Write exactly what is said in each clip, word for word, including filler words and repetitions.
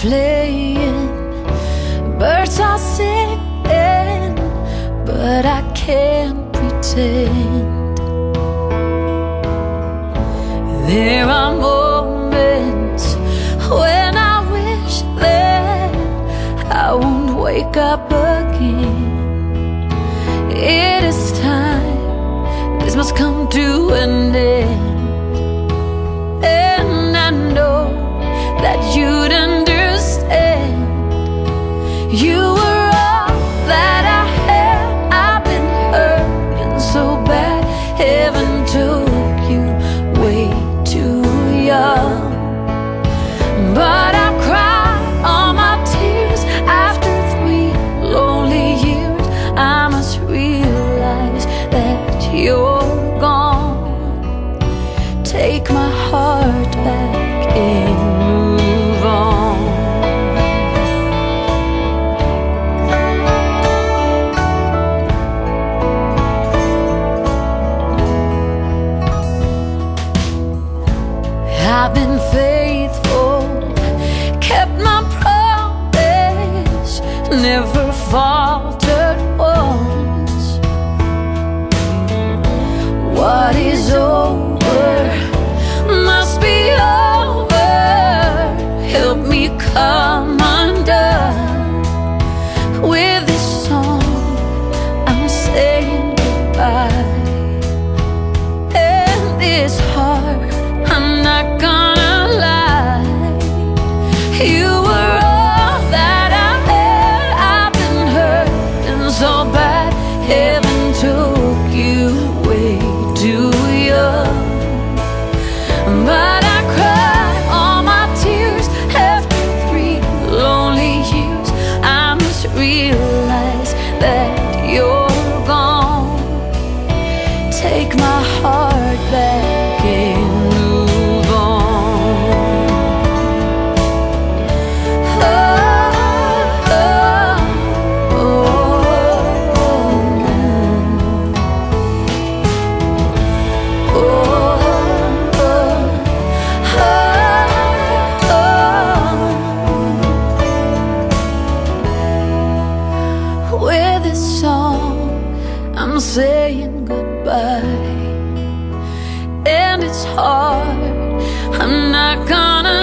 playing, birds are singing, but I can't pretend. There are moments when I wish that I won't wake up again. It is time, this must come to an end. And I know that you'd understand. You were all that I had. I've been hurting so bad. Heaven took you way too young. But I cried all my tears after three lonely years. I must realize that you're gone. Take my heart back and move on. I've been faithful, kept my promise, never faltered once. What is over must be over. Help me come undone. With this song I'm saying goodbye. And it's hard, I'm not gonna lie. You were all that I had. I've been hurting so bad. Heaven took you way too young. But I cried all my tears after three lonely years. I must realize that you're gone. Take my heart back and move on. Oh, oh, oh, oh, oh. With this song I'm saying goodbye. And it's hard, I'm not gonna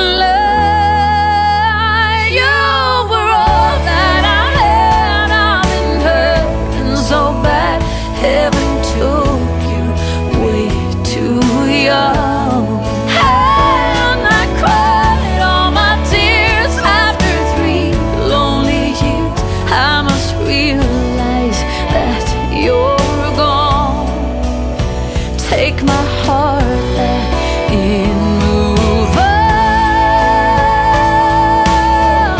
lie. You were all that I had. I've been hurting so bad. Heaven took you way too young. And I cried all my tears after three lonely years. I must realize that you're gone. Take my heart back and move on.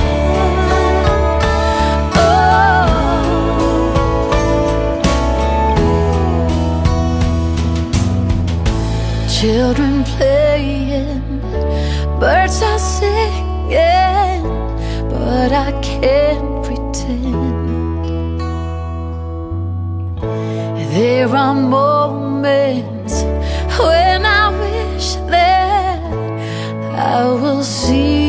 Oh. Children playing, birds are singing, but I can't pretend. There are moments when I wish that I will see